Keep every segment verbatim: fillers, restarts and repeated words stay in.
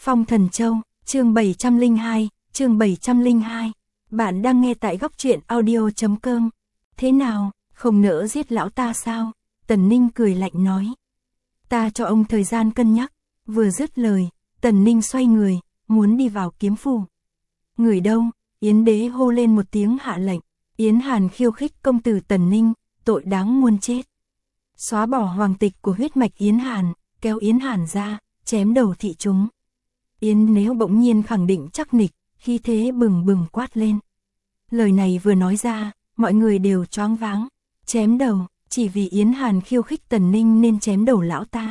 Phong Thần Châu, chương bảy trăm lẻ hai, chương bảy trăm lẻ hai. Bạn đang nghe tại góc truyện audio chấm com. Thế nào, không nỡ giết lão ta sao? Tần Ninh cười lạnh nói. Ta cho ông thời gian cân nhắc. Vừa dứt lời, Tần Ninh xoay người, muốn đi vào kiếm phủ. Người đâu? Yến Đế hô lên một tiếng hạ lệnh. Yến Hàn khiêu khích công tử Tần Ninh, tội đáng muôn chết. Xóa bỏ hoàng tịch của huyết mạch Yến Hàn, kéo Yến Hàn ra, chém đầu thị chúng. Yến Đế bỗng nhiên khẳng định chắc nịch, khí thế bừng bừng quát lên. Lời này vừa nói ra, mọi người đều choáng váng. Chém đầu, chỉ vì Yến Hàn khiêu khích Tần Ninh nên chém đầu lão ta.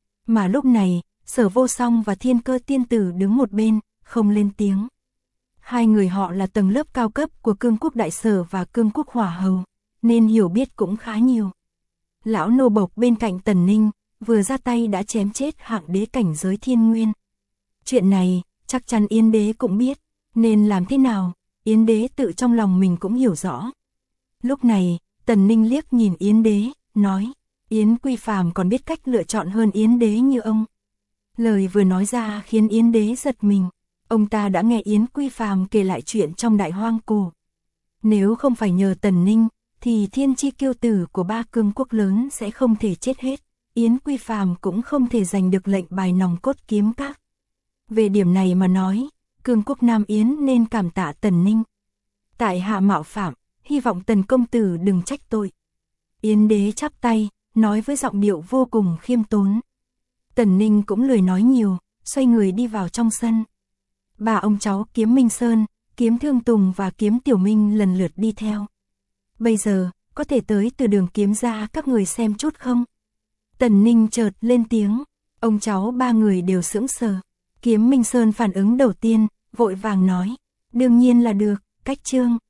Mà lúc này, Sở Vô Song và Thiên Cơ Tiên Tử đứng một bên, không lên tiếng. Hai người họ là tầng lớp cao cấp của Cương Quốc Đại Sở và Cương Quốc Hỏa Hầu, nên hiểu biết cũng khá nhiều. Lão nô bộc bên cạnh Tần Ninh, vừa ra tay đã chém chết hạng đế cảnh giới thiên nguyên. Chuyện này, chắc chắn Yến Đế cũng biết, nên làm thế nào, Yến Đế tự trong lòng mình cũng hiểu rõ. Lúc này, Tần Ninh liếc nhìn Yến Đế, nói, Yến Quy Phàm còn biết cách lựa chọn hơn Yến Đế như ông. Lời vừa nói ra khiến Yến Đế giật mình, ông ta đã nghe Yến Quy Phàm kể lại chuyện trong Đại Hoang Cổ. Nếu không phải nhờ Tần Ninh, thì thiên chi kiêu tử của ba cương quốc lớn sẽ không thể chết hết, Yến Quy Phàm cũng không thể giành được lệnh bài nòng cốt kiếm các. Về điểm này mà nói, Cương Quốc Nam Yến nên cảm tạ Tần Ninh. Tại hạ mạo phạm, hy vọng Tần công tử đừng trách tội. Yến Đế chắp tay, nói với giọng điệu vô cùng khiêm tốn. Tần Ninh cũng lười nói nhiều, xoay người đi vào trong sân. Ba ông cháu Kiếm Minh Sơn, Kiếm Thương Tùng và Kiếm Tiểu Minh lần lượt đi theo. Bây giờ, có thể tới từ đường kiếm ra các người xem chút không? Tần Ninh chợt lên tiếng, ông cháu ba người đều sững sờ. Kiếm Minh Sơn phản ứng đầu tiên, vội vàng nói, đương nhiên là được, cách chương.